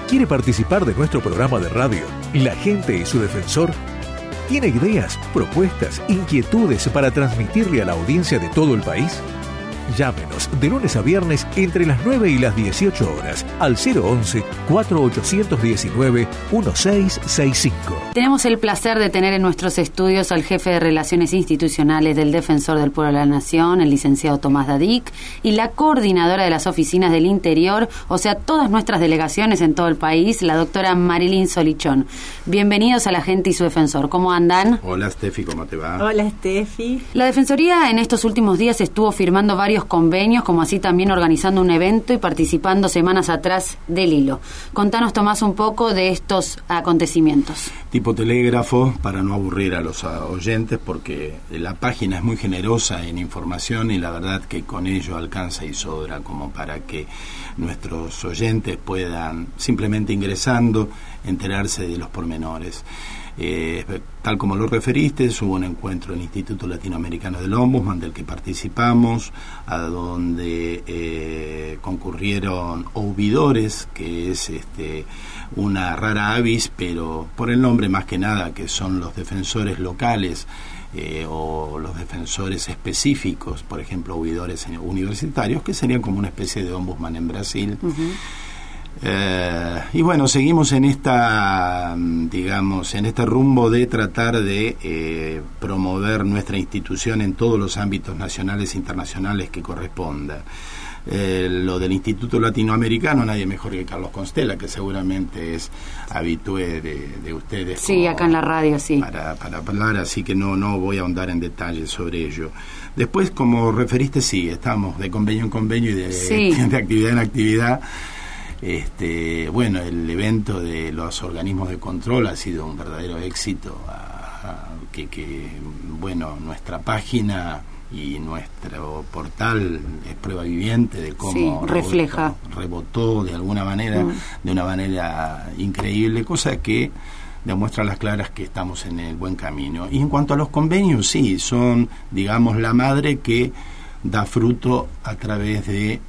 ¿Quiere participar de nuestro programa de radio, La Gente y su Defensor? ¿Tiene ideas, propuestas, inquietudes para transmitirle a la audiencia de todo el país? Llámenos de lunes a viernes entre las 9 y las 18 horas al 011-4819-1665. Tenemos el placer de tener en nuestros estudios al jefe de Relaciones Institucionales del Defensor del Pueblo de la Nación, el licenciado Tomás Dadic, y la coordinadora de las oficinas del interior, o sea, todas nuestras delegaciones en todo el país, la doctora Marilyn Solichón. Bienvenidos a La Gente y su Defensor. ¿Cómo andan? Hola, Steffi, ¿cómo te va? Hola, Steffi. La Defensoría en estos últimos días estuvo firmando varios convenios, como así también organizando un evento y participando semanas atrás del hilo. Contanos, Tomás, un poco de estos acontecimientos. Tipo telégrafo, para no aburrir a los oyentes, porque la página es muy generosa en información y la verdad que con ello alcanza y sobra como para que nuestros oyentes puedan, simplemente ingresando, enterarse de los pormenores. Tal como lo referiste, hubo un encuentro en el Instituto Latinoamericano del Ombudsman del que participamos, a donde concurrieron ovidores, que es una rara avis, pero por el nombre más que nada, que son los defensores locales o los defensores específicos, por ejemplo, ovidores universitarios, que serían como una especie de ombudsman en Brasil. Uh-huh. Y bueno, seguimos en en este rumbo de tratar de promover nuestra institución en todos los ámbitos nacionales e internacionales que corresponda. Lo del Instituto Latinoamericano, nadie mejor que Carlos Constella, que seguramente es habitué de ustedes. Sí, acá en la radio, sí. Para hablar, así que no voy a ahondar en detalles sobre ello. Después, como referiste, sí, estamos de convenio en convenio y de actividad en actividad. Bueno, el evento de los organismos de control ha sido un verdadero éxito, bueno, nuestra página y nuestro portal es prueba viviente de cómo rebotó de alguna manera, de una manera increíble, cosa que demuestra a las claras que estamos en el buen camino. Y en cuanto a los convenios, sí, son, digamos, la madre que da fruto a través de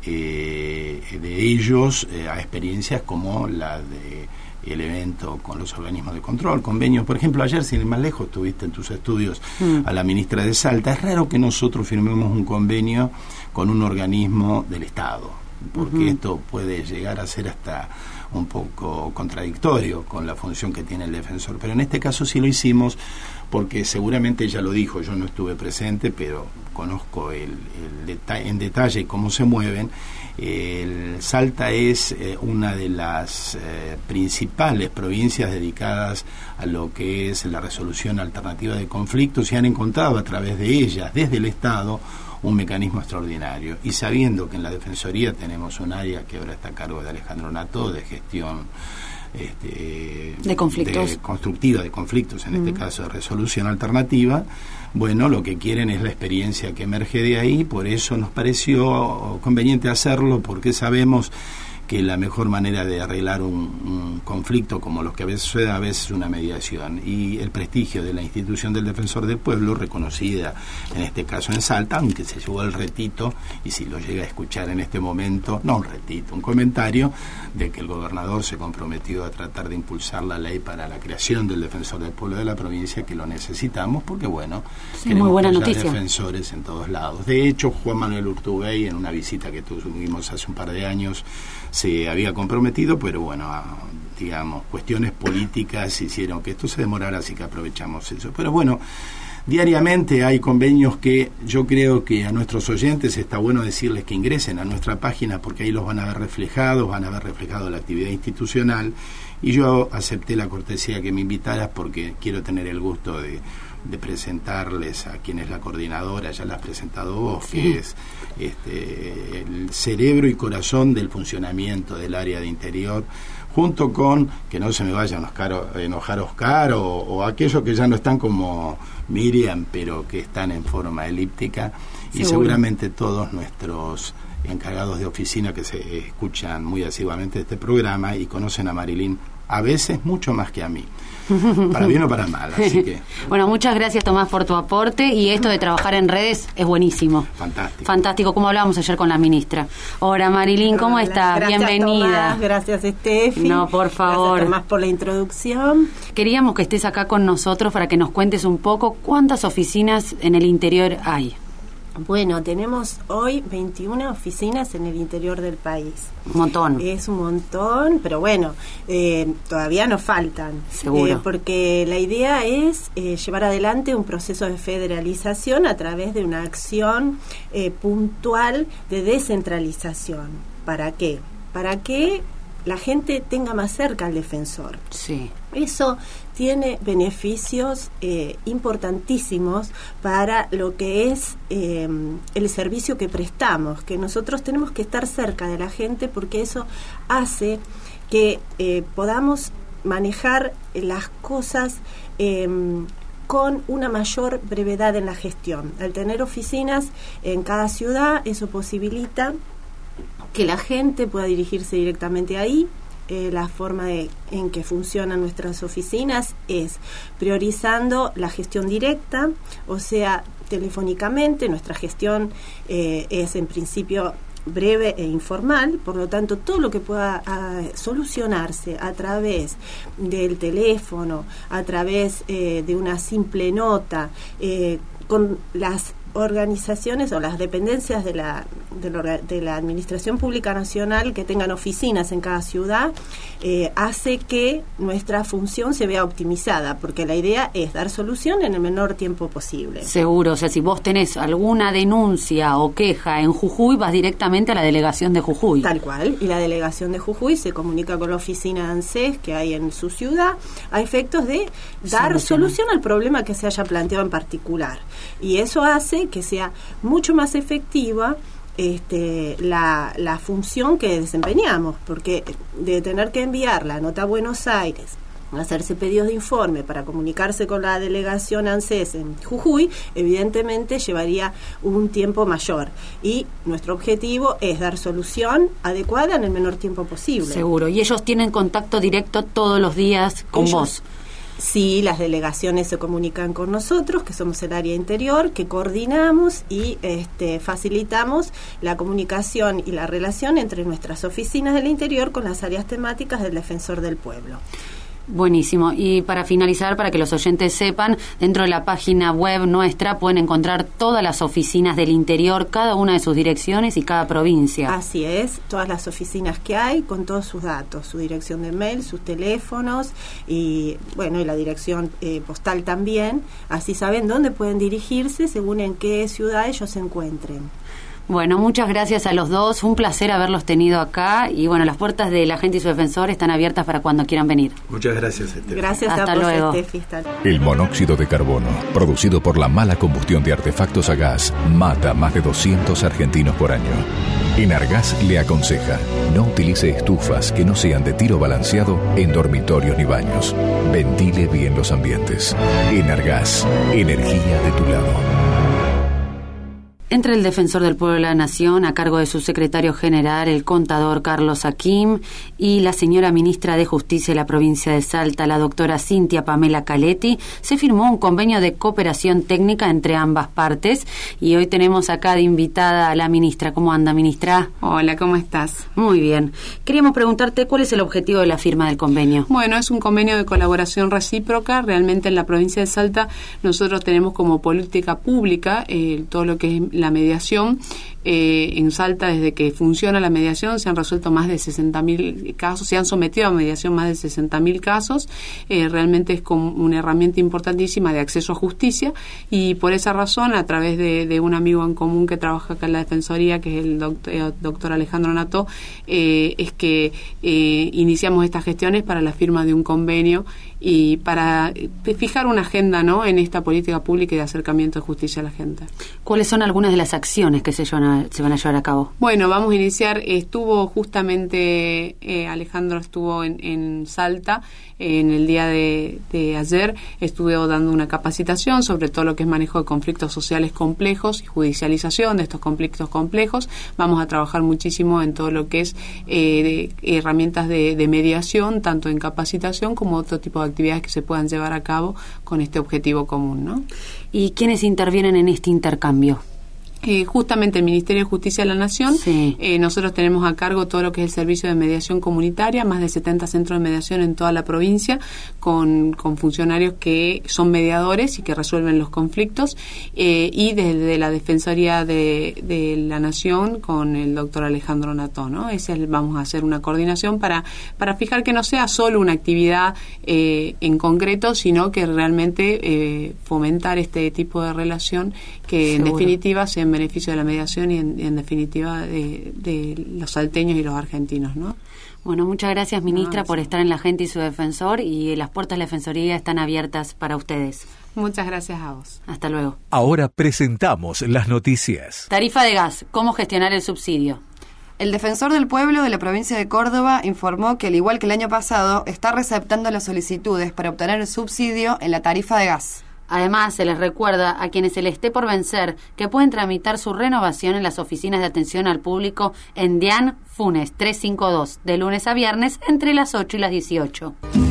ellos a experiencias como la de el evento con los organismos de control, convenios. Por ejemplo, ayer, sin ir más lejos, tuviste en tus estudios a la ministra de Salta. Es raro que nosotros firmemos un convenio con un organismo del Estado, porque esto puede llegar a ser hasta un poco contradictorio con la función que tiene el defensor, pero en este caso sí lo hicimos porque seguramente ella lo dijo, yo no estuve presente, pero conozco en detalle cómo se mueven. Salta es una de las principales provincias dedicadas a lo que es la resolución alternativa de conflictos y han encontrado a través de ellas, desde el Estado, un mecanismo extraordinario. Y sabiendo que en la Defensoría tenemos un área que ahora está a cargo de Alejandro Nató, de gestión de conflictos, constructiva de conflictos, en este caso de resolución alternativa, bueno, lo que quieren es la experiencia que emerge de ahí, por eso nos pareció conveniente hacerlo, porque sabemos que la mejor manera de arreglar un conflicto como los que a veces una mediación, y el prestigio de la institución del Defensor del Pueblo, reconocida en este caso en Salta, aunque se llevó el retito, y si lo llega a escuchar en este momento, no un retito, un comentario de que el gobernador se comprometió a tratar de impulsar la ley para la creación del Defensor del Pueblo de la provincia, que lo necesitamos, porque bueno, muy buena noticia. Defensores en todos lados. De hecho, Juan Manuel Urtubey, en una visita que tuvimos hace un par de años, se había comprometido, pero bueno, digamos, cuestiones políticas hicieron que esto se demorara, así que aprovechamos eso. Pero bueno, diariamente hay convenios que yo creo que a nuestros oyentes está bueno decirles que ingresen a nuestra página, porque ahí los van a ver reflejado la actividad institucional, y yo acepté la cortesía que me invitaras porque quiero tener el gusto de presentarles a quien es la coordinadora, ya la has presentado vos, que es el cerebro y corazón del funcionamiento del área de interior, junto con, que no se me vaya a enojar Oscar o aquellos que ya no están como Miriam, pero que están en forma elíptica, y seguramente todos nuestros encargados de oficina que se escuchan muy asiduamente este programa y conocen a Marilyn a veces mucho más que a mí. Para bien o para mal, así que... Bueno, muchas gracias, Tomás, por tu aporte, y esto de trabajar en redes es buenísimo. Fantástico. Fantástico, como hablábamos ayer con la ministra. Hola, Marilyn, ¿cómo estás? Gracias, Bienvenida. Tomás, gracias, Estefi. No, por favor. Gracias, Tomás, por la introducción. Queríamos que estés acá con nosotros para que nos cuentes un poco cuántas oficinas en el interior hay. Bueno, tenemos hoy 21 oficinas en el interior del país. Un montón. Es un montón, pero bueno, todavía nos faltan. Seguro. Porque la idea es llevar adelante un proceso de federalización a través de una acción puntual de descentralización. ¿Para qué? Para que la gente tenga más cerca al defensor. Sí. Eso tiene beneficios importantísimos para lo que es el servicio que prestamos, que nosotros tenemos que estar cerca de la gente, porque eso hace que podamos manejar las cosas con una mayor brevedad en la gestión. Al tener oficinas en cada ciudad, eso posibilita que la gente pueda dirigirse directamente ahí. La forma en que funcionan nuestras oficinas es priorizando la gestión directa, o sea, telefónicamente. Nuestra gestión es en principio breve e informal, por lo tanto todo lo que pueda solucionarse a través del teléfono, a través de una simple nota, con las organizaciones o las dependencias de la Administración Pública Nacional que tengan oficinas en cada ciudad, hace que nuestra función se vea optimizada, porque la idea es dar solución en el menor tiempo posible. Seguro, o sea, si vos tenés alguna denuncia o queja en Jujuy, vas directamente a la delegación de Jujuy. Tal cual, y la delegación de Jujuy se comunica con la oficina de ANSES que hay en su ciudad a efectos de dar solución al problema que se haya planteado en particular. Y eso hace que sea mucho más efectiva la función que desempeñamos, porque de tener que enviar la nota a Buenos Aires, hacerse pedidos de informe para comunicarse con la delegación ANSES en Jujuy, evidentemente llevaría un tiempo mayor, y nuestro objetivo es dar solución adecuada en el menor tiempo posible. Seguro, y ellos tienen contacto directo todos los días con vos. Sí, las delegaciones se comunican con nosotros, que somos el área interior, que coordinamos y facilitamos la comunicación y la relación entre nuestras oficinas del interior con las áreas temáticas del Defensor del Pueblo. Buenísimo. Y para finalizar, para que los oyentes sepan, dentro de la página web nuestra pueden encontrar todas las oficinas del interior, cada una de sus direcciones y cada provincia. Así es, todas las oficinas que hay con todos sus datos, su dirección de mail, sus teléfonos y bueno, y la dirección postal también. Así saben dónde pueden dirigirse según en qué ciudad ellos se encuentren. Bueno, muchas gracias a los dos, un placer haberlos tenido acá, y bueno, las puertas de La Gente y su Defensor están abiertas para cuando quieran venir. Muchas gracias, Estefi. Gracias Hasta a vos, luego. Estefi. El monóxido de carbono, producido por la mala combustión de artefactos a gas, mata a más de 200 argentinos por año. Enargas le aconseja: no utilice estufas que no sean de tiro balanceado en dormitorios ni baños. Ventile bien los ambientes. Enargas, energía de tu lado. Entre el Defensor del Pueblo de la Nación, a cargo de su secretario general, el contador Carlos Hakim, y la señora ministra de Justicia de la provincia de Salta, la doctora Cintia Pamela Caletti, se firmó un convenio de cooperación técnica entre ambas partes, y hoy tenemos acá de invitada a la ministra. ¿Cómo anda, ministra? Hola, ¿cómo estás? Muy bien. Queríamos preguntarte cuál es el objetivo de la firma del convenio. Bueno, es un convenio de colaboración recíproca. Realmente en la provincia de Salta nosotros tenemos como política pública todo lo que es la mediación. En Salta, desde que funciona la mediación, se han resuelto más de 60.000 casos, se han sometido a mediación más de 60.000 casos. Realmente es como una herramienta importantísima de acceso a justicia, y por esa razón, a través de un amigo en común que trabaja acá en la Defensoría, que es el doctor Alejandro Nató, es que iniciamos estas gestiones para la firma de un convenio y para fijar una agenda, ¿no?, en esta política pública y de acercamiento de justicia a la gente. ¿Cuáles son algunas algunas de las acciones que se van a llevar a cabo? Bueno, vamos a iniciar, estuvo justamente, Alejandro estuvo en Salta, en el día de ayer, estuvo dando una capacitación sobre todo lo que es manejo de conflictos sociales complejos y judicialización de estos conflictos complejos. Vamos a trabajar muchísimo en todo lo que es herramientas de mediación, tanto en capacitación como otro tipo de actividades que se puedan llevar a cabo con este objetivo común, ¿no? ¿Y quiénes intervienen en este intercambio? Justamente el Ministerio de Justicia de la Nación, sí. Nosotros tenemos a cargo todo lo que es el servicio de mediación comunitaria, más de 70 centros de mediación en toda la provincia, con funcionarios que son mediadores y que resuelven los conflictos, y desde la Defensoría de la Nación con el doctor Alejandro Nató, ¿no? Vamos a hacer una coordinación para fijar que no sea solo una actividad en concreto, sino que realmente fomentar este tipo de relación que en definitiva sea en beneficio de la mediación y en definitiva de los salteños y los argentinos, ¿no? Bueno, muchas gracias, ministra, por estar en La Gente y su Defensor, y las puertas de la Defensoría están abiertas para ustedes. Muchas gracias a vos. Hasta luego. Ahora presentamos las noticias. Tarifa de gas, ¿cómo gestionar el subsidio? El Defensor del Pueblo de la provincia de Córdoba informó que, al igual que el año pasado, está receptando las solicitudes para obtener el subsidio en la tarifa de gas. Además, se les recuerda a quienes se les esté por vencer que pueden tramitar su renovación en las oficinas de atención al público en Dian Funes 352, de lunes a viernes, entre las 8 y las 18.